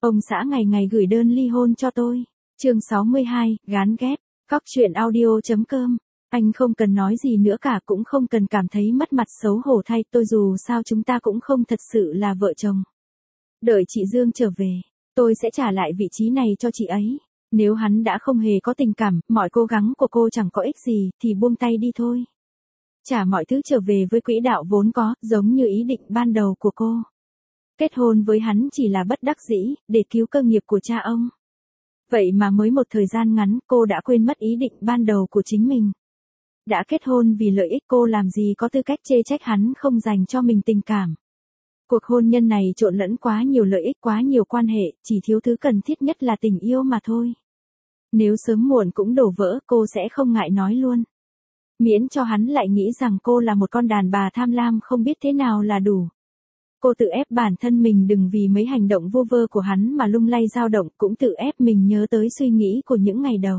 Ông xã ngày ngày gửi đơn ly hôn cho tôi. Chương 62, gán ghép. Cóc truyện audio.com. Anh không cần nói gì nữa cả, cũng không cần cảm thấy mất mặt xấu hổ thay tôi, dù sao chúng ta cũng không thật sự là vợ chồng. Đợi chị Dương trở về, tôi sẽ trả lại vị trí này cho chị ấy. Nếu hắn đã không hề có tình cảm, mọi cố gắng của cô chẳng có ích gì, thì buông tay đi thôi. Trả mọi thứ trở về với quỹ đạo vốn có, giống như ý định ban đầu của cô. Kết hôn với hắn chỉ là bất đắc dĩ, để cứu cơ nghiệp của cha ông. Vậy mà mới một thời gian ngắn, cô đã quên mất ý định ban đầu của chính mình. Đã kết hôn vì lợi ích, cô làm gì có tư cách chê trách hắn không dành cho mình tình cảm. Cuộc hôn nhân này trộn lẫn quá nhiều lợi ích, quá nhiều quan hệ, chỉ thiếu thứ cần thiết nhất là tình yêu mà thôi. Nếu sớm muộn cũng đổ vỡ, cô sẽ không ngại nói luôn. Miễn cho hắn lại nghĩ rằng cô là một con đàn bà tham lam không biết thế nào là đủ. Cô tự ép bản thân mình đừng vì mấy hành động vô vơ của hắn mà lung lay dao động, cũng tự ép mình nhớ tới suy nghĩ của những ngày đầu.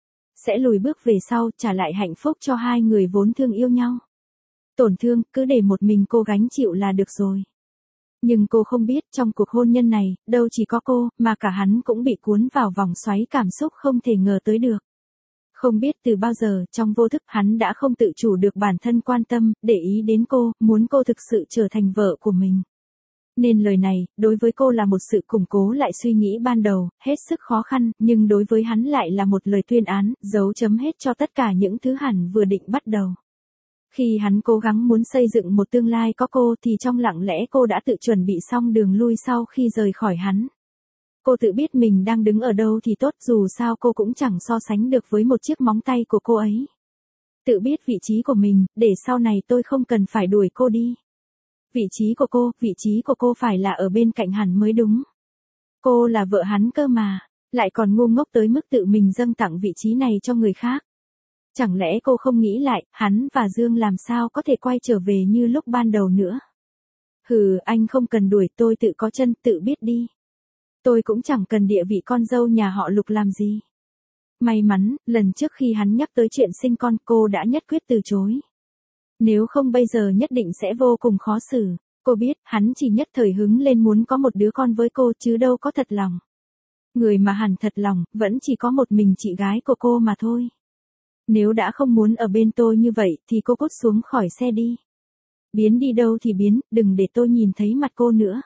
Sẽ lùi bước về sau, trả lại hạnh phúc cho hai người vốn thương yêu nhau. Tổn thương, cứ để một mình cô gánh chịu là được rồi. Nhưng cô không biết, trong cuộc hôn nhân này, đâu chỉ có cô, mà cả hắn cũng bị cuốn vào vòng xoáy cảm xúc không thể ngờ tới được. Không biết từ bao giờ, trong vô thức hắn đã không tự chủ được bản thân quan tâm, để ý đến cô, muốn cô thực sự trở thành vợ của mình. Nên lời này, đối với cô là một sự củng cố lại suy nghĩ ban đầu, hết sức khó khăn, nhưng đối với hắn lại là một lời tuyên án, dấu chấm hết cho tất cả những thứ hẳn vừa định bắt đầu. Khi hắn cố gắng muốn xây dựng một tương lai có cô thì trong lặng lẽ cô đã tự chuẩn bị xong đường lui sau khi rời khỏi hắn. Cô tự biết mình đang đứng ở đâu thì tốt, dù sao cô cũng chẳng so sánh được với một chiếc móng tay của cô ấy. Tự biết vị trí của mình, để sau này tôi không cần phải đuổi cô đi. Vị trí của cô phải là ở bên cạnh hắn mới đúng. Cô là vợ hắn cơ mà, lại còn ngu ngốc tới mức tự mình dâng tặng vị trí này cho người khác. Chẳng lẽ cô không nghĩ lại, hắn và Dương làm sao có thể quay trở về như lúc ban đầu nữa? Hừ, anh không cần đuổi, tôi tự có chân, tự biết đi. Tôi cũng chẳng cần địa vị con dâu nhà họ Lục làm gì. May mắn, lần trước khi hắn nhắc tới chuyện sinh con, cô đã nhất quyết từ chối. Nếu không bây giờ nhất định sẽ vô cùng khó xử. Cô biết, hắn chỉ nhất thời hứng lên muốn có một đứa con với cô chứ đâu có thật lòng. Người mà hẳn thật lòng, vẫn chỉ có một mình chị gái của cô mà thôi. Nếu đã không muốn ở bên tôi như vậy, thì cô cút xuống khỏi xe đi. Biến đi đâu thì biến, đừng để tôi nhìn thấy mặt cô nữa.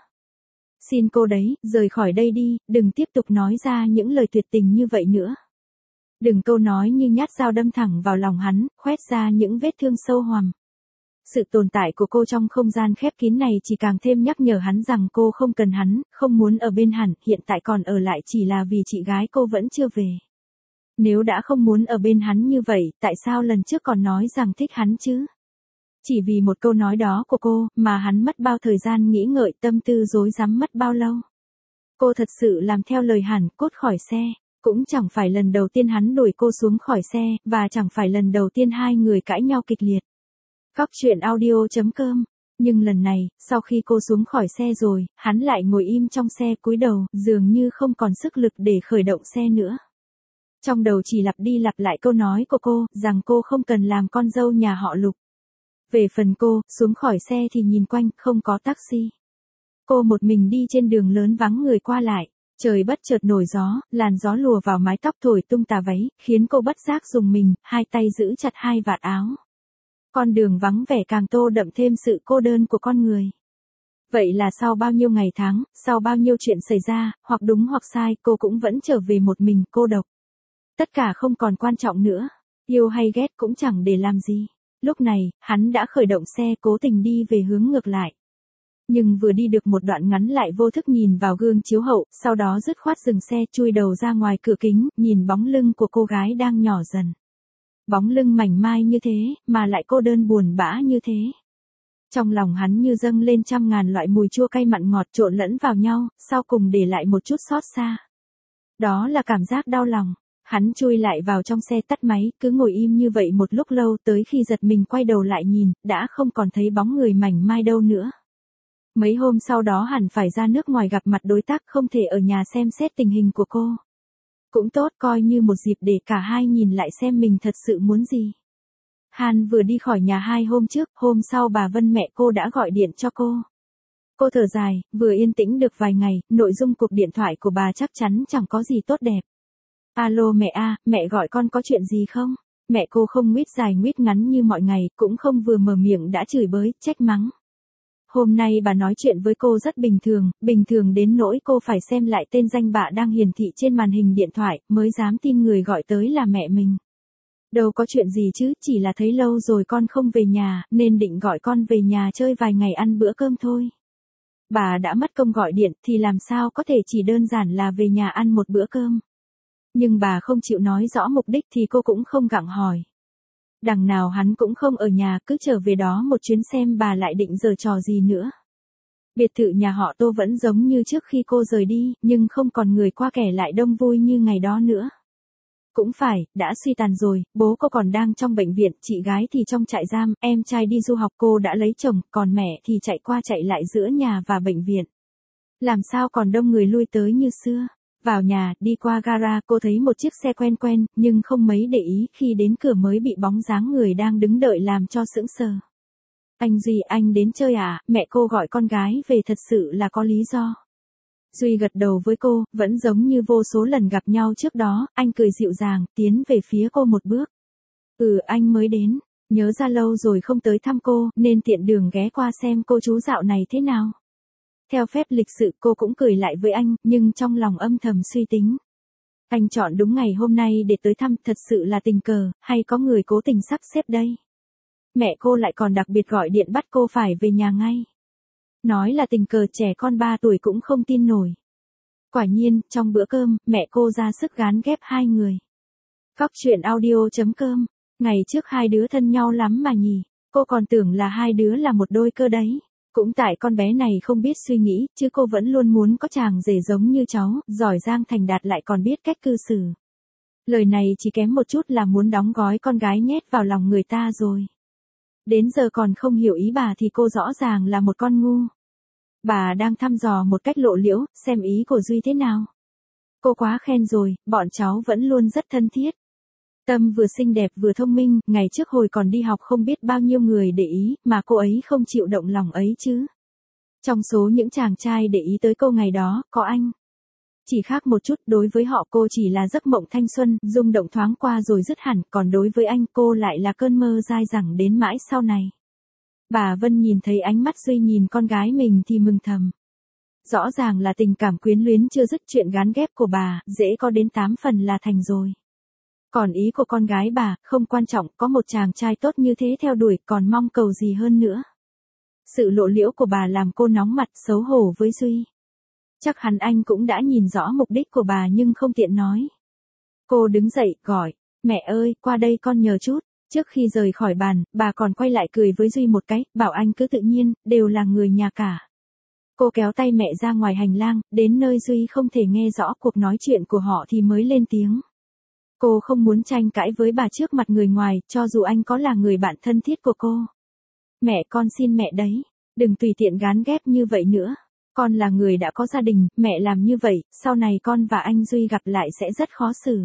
Xin cô đấy, rời khỏi đây đi, đừng tiếp tục nói ra những lời tuyệt tình như vậy nữa. Đừng câu nói như nhát dao đâm thẳng vào lòng hắn, khoét ra những vết thương sâu hoằm. Sự tồn tại của cô trong không gian khép kín này chỉ càng thêm nhắc nhở hắn rằng cô không cần hắn, không muốn ở bên hắn, hiện tại còn ở lại chỉ là vì chị gái cô vẫn chưa về. Nếu đã không muốn ở bên hắn như vậy, tại sao lần trước còn nói rằng thích hắn chứ? Chỉ vì một câu nói đó của cô, mà hắn mất bao thời gian nghĩ ngợi, tâm tư rối rắm mất bao lâu. Cô thật sự làm theo lời hắn, cút khỏi xe. Cũng chẳng phải lần đầu tiên hắn đuổi cô xuống khỏi xe, và chẳng phải lần đầu tiên hai người cãi nhau kịch liệt. Cóc truyện audio.com. Nhưng lần này, sau khi cô xuống khỏi xe rồi, hắn lại ngồi im trong xe cúi đầu, dường như không còn sức lực để khởi động xe nữa. Trong đầu chỉ lặp đi lặp lại câu nói của cô, rằng cô không cần làm con dâu nhà họ Lục. Về phần cô, xuống khỏi xe thì nhìn quanh, không có taxi. Cô một mình đi trên đường lớn vắng người qua lại. Trời bất chợt nổi gió, làn gió lùa vào mái tóc thổi tung tà váy, khiến cô bất giác rùng mình, hai tay giữ chặt hai vạt áo. Con đường vắng vẻ càng tô đậm thêm sự cô đơn của con người. Vậy là sau bao nhiêu ngày tháng, sau bao nhiêu chuyện xảy ra, hoặc đúng hoặc sai, cô cũng vẫn trở về một mình, cô độc. Tất cả không còn quan trọng nữa, yêu hay ghét cũng chẳng để làm gì. Lúc này, hắn đã khởi động xe cố tình đi về hướng ngược lại. Nhưng vừa đi được một đoạn ngắn lại vô thức nhìn vào gương chiếu hậu, sau đó dứt khoát dừng xe chui đầu ra ngoài cửa kính, nhìn bóng lưng của cô gái đang nhỏ dần. Bóng lưng mảnh mai như thế, mà lại cô đơn buồn bã như thế. Trong lòng hắn như dâng lên trăm ngàn loại mùi chua cay mặn ngọt trộn lẫn vào nhau, sau cùng để lại một chút xót xa. Đó là cảm giác đau lòng. Hắn chui lại vào trong xe tắt máy, cứ ngồi im như vậy một lúc lâu, tới khi giật mình quay đầu lại nhìn, đã không còn thấy bóng người mảnh mai đâu nữa. Mấy hôm sau đó hẳn phải ra nước ngoài gặp mặt đối tác, không thể ở nhà xem xét tình hình của cô. Cũng tốt, coi như một dịp để cả hai nhìn lại xem mình thật sự muốn gì. Han vừa đi khỏi nhà 2 hôm trước, hôm sau bà Vân mẹ cô đã gọi điện cho cô. Cô thở dài, vừa yên tĩnh được vài ngày, nội dung cuộc điện thoại của bà chắc chắn chẳng có gì tốt đẹp. Alo mẹ à, mẹ gọi con có chuyện gì không? Mẹ cô không nguyết dài nguyết ngắn như mọi ngày, cũng không vừa mở miệng đã chửi bới, trách mắng. Hôm nay bà nói chuyện với cô rất bình thường đến nỗi cô phải xem lại tên danh bạ đang hiển thị trên màn hình điện thoại, mới dám tin người gọi tới là mẹ mình. Đâu có chuyện gì chứ, chỉ là thấy lâu rồi con không về nhà, nên định gọi con về nhà chơi vài ngày ăn bữa cơm thôi. Bà đã mất công gọi điện thì làm sao có thể chỉ đơn giản là về nhà ăn một bữa cơm. Nhưng bà không chịu nói rõ mục đích thì cô cũng không gặng hỏi. Đằng nào hắn cũng không ở nhà, cứ trở về đó một chuyến xem bà lại định giở trò gì nữa. Biệt thự nhà họ Tô vẫn giống như trước khi cô rời đi, nhưng không còn người qua kẻ lại đông vui như ngày đó nữa. Cũng phải, đã suy tàn rồi, bố cô còn đang trong bệnh viện, chị gái thì trong trại giam, em trai đi du học, cô đã lấy chồng, còn mẹ thì chạy qua chạy lại giữa nhà và bệnh viện. Làm sao còn đông người lui tới như xưa. Vào nhà, đi qua gara, cô thấy một chiếc xe quen quen, nhưng không mấy để ý, khi đến cửa mới bị bóng dáng người đang đứng đợi làm cho sững sờ. Anh Duy, anh đến chơi à? Mẹ cô gọi con gái về thật sự là có lý do. Duy gật đầu với cô, vẫn giống như vô số lần gặp nhau trước đó, anh cười dịu dàng, tiến về phía cô một bước. Anh mới đến, nhớ ra lâu rồi không tới thăm cô, nên tiện đường ghé qua xem cô chú dạo này thế nào. Theo phép lịch sự cô cũng cười lại với anh, nhưng trong lòng âm thầm suy tính. Anh chọn đúng ngày hôm nay để tới thăm, thật sự là tình cờ, hay có người cố tình sắp xếp đây. Mẹ cô lại còn đặc biệt gọi điện bắt cô phải về nhà ngay. Nói là tình cờ, trẻ con 3 tuổi cũng không tin nổi. Quả nhiên, trong bữa cơm, mẹ cô ra sức gán ghép hai người. Góc truyện audio.com. Ngày trước hai đứa thân nhau lắm mà nhỉ, cô còn tưởng là hai đứa là một đôi cơ đấy. Cũng tại con bé này không biết suy nghĩ, chứ cô vẫn luôn muốn có chàng rể giống như cháu, giỏi giang thành đạt lại còn biết cách cư xử. Lời này chỉ kém một chút là muốn đóng gói con gái nhét vào lòng người ta rồi. Đến giờ còn không hiểu ý bà thì cô rõ ràng là một con ngu. Bà đang thăm dò một cách lộ liễu, xem ý của Duy thế nào. Cô quá khen rồi, bọn cháu vẫn luôn rất thân thiết. Tâm vừa xinh đẹp vừa thông minh, ngày trước hồi còn đi học không biết bao nhiêu người để ý, mà cô ấy không chịu động lòng ấy chứ. Trong số những chàng trai để ý tới cô ngày đó, có anh. Chỉ khác một chút, đối với họ cô chỉ là giấc mộng thanh xuân, rung động thoáng qua rồi dứt hẳn, còn đối với anh cô lại là cơn mơ dai dẳng đến mãi sau này. Bà Vân nhìn thấy ánh mắt Duy nhìn con gái mình thì mừng thầm. Rõ ràng là tình cảm quyến luyến chưa dứt, chuyện gán ghép của bà, dễ có đến 8 phần là thành rồi. Còn ý của con gái bà, không quan trọng, có một chàng trai tốt như thế theo đuổi, còn mong cầu gì hơn nữa. Sự lộ liễu của bà làm cô nóng mặt, xấu hổ với Duy. Chắc hẳn anh cũng đã nhìn rõ mục đích của bà nhưng không tiện nói. Cô đứng dậy, gọi, mẹ ơi, qua đây con nhờ chút. Trước khi rời khỏi bàn, bà còn quay lại cười với Duy một cái, bảo anh cứ tự nhiên, đều là người nhà cả. Cô kéo tay mẹ ra ngoài hành lang, đến nơi Duy không thể nghe rõ cuộc nói chuyện của họ thì mới lên tiếng. Cô không muốn tranh cãi với bà trước mặt người ngoài, cho dù anh có là người bạn thân thiết của cô. Mẹ, con xin mẹ đấy, đừng tùy tiện gán ghép như vậy nữa. Con là người đã có gia đình, mẹ làm như vậy, sau này con và anh Duy gặp lại sẽ rất khó xử.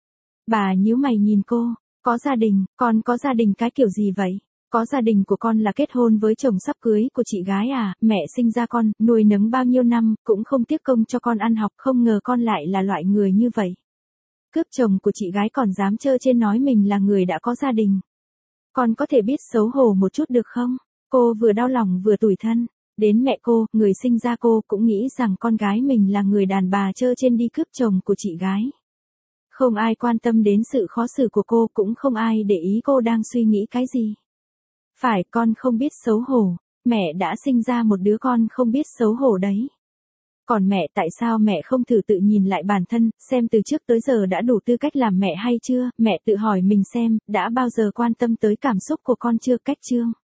Bà nhíu mày nhìn cô, có gia đình, con có gia đình cái kiểu gì vậy? Có gia đình của con là kết hôn với chồng sắp cưới của chị gái à, mẹ sinh ra con, nuôi nấng bao nhiêu năm, cũng không tiếc công cho con ăn học, không ngờ con lại là loại người như vậy. Cướp chồng của chị gái còn dám trơ trên nói mình là người đã có gia đình. Con có thể biết xấu hổ một chút được không? Cô vừa đau lòng vừa tủi thân. Đến mẹ cô, người sinh ra cô, cũng nghĩ rằng con gái mình là người đàn bà trơ trên đi cướp chồng của chị gái. Không ai quan tâm đến sự khó xử của cô, cũng không ai để ý cô đang suy nghĩ cái gì. Phải, con không biết xấu hổ. Mẹ đã sinh ra một đứa con không biết xấu hổ đấy. Còn mẹ, tại sao mẹ không thử tự nhìn lại bản thân, xem từ trước tới giờ đã đủ tư cách làm mẹ hay chưa? Mẹ tự hỏi mình xem, đã bao giờ quan tâm tới cảm xúc của con chưa? Cách chương